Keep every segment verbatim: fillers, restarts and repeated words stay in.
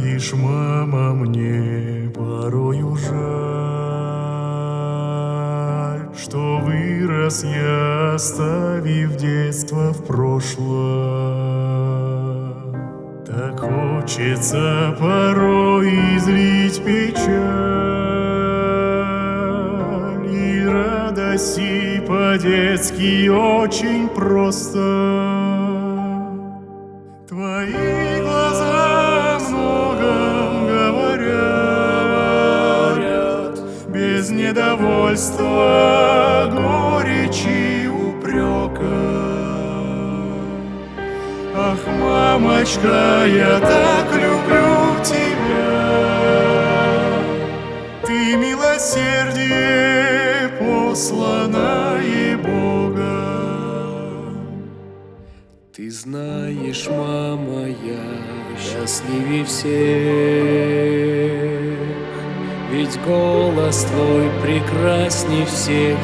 знаешь, мама, мне порою жаль, что вырос я, оставив детство в прошлом. Так хочется порой излить печаль и радости по-детски очень просто. Твои глаза о многом говорят, без недовольства, горечи, упрека. Ах, мамочка, я так люблю тебя, ты милосердие, посланное Бога. Ты знаешь, мама, я счастливее всех, ведь голос твой прекрасней всех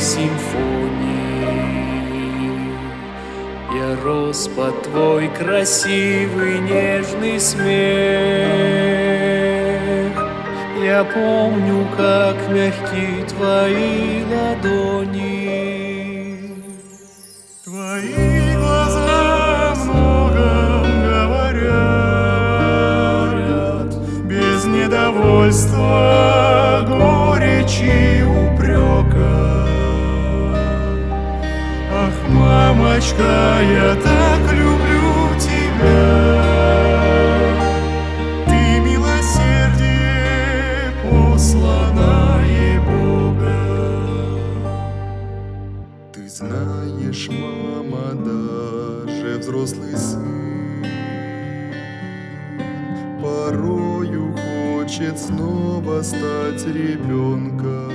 симфоний. Я рос под твой красивый нежный смех. Я помню, как мягки твои ладони. Твои глаза о многом говорят, без недовольства, горечи, упрека. Ах, мамочка, я так люблю тебя, ты милосердие, посланное Бога. Ты знаешь, мама, даже взрослый сын порою хочет снова стать ребенком.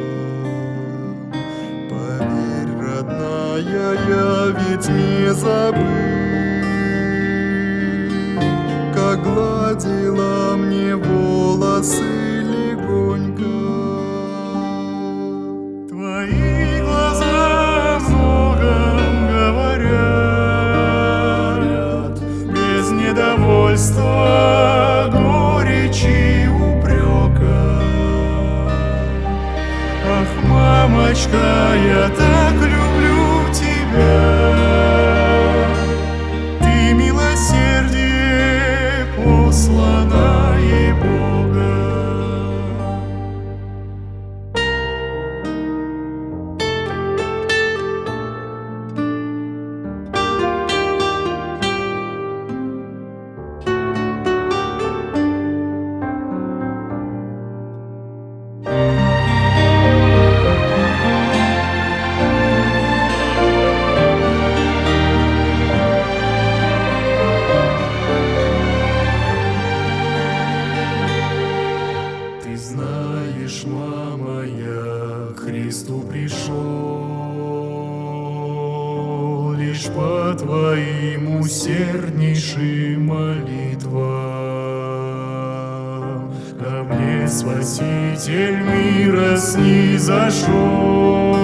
Поверь, родная, я ведь не забыл, как гладила мне волосы легонько. Твои глаза о многом говорят, без недовольства, горечи, упрека. Ах, мамочка, я так люблю тебя, ты милосердие, посланное Бога. Ты знаешь, мама, я к Христу пришел лишь по твоим усерднейшим молитвам. Ко мне Спаситель мира снизошел,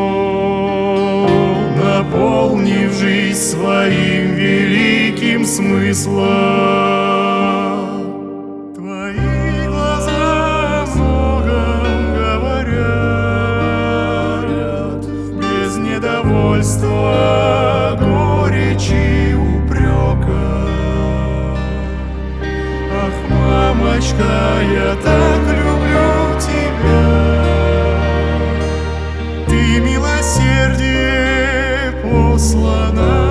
наполнив жизнь своим великим смыслом. Твои глаза о многом говорят, без недовольства, горечи, упрека. Ах, мамочка, я так люблю тебя, ты милосердие, посланное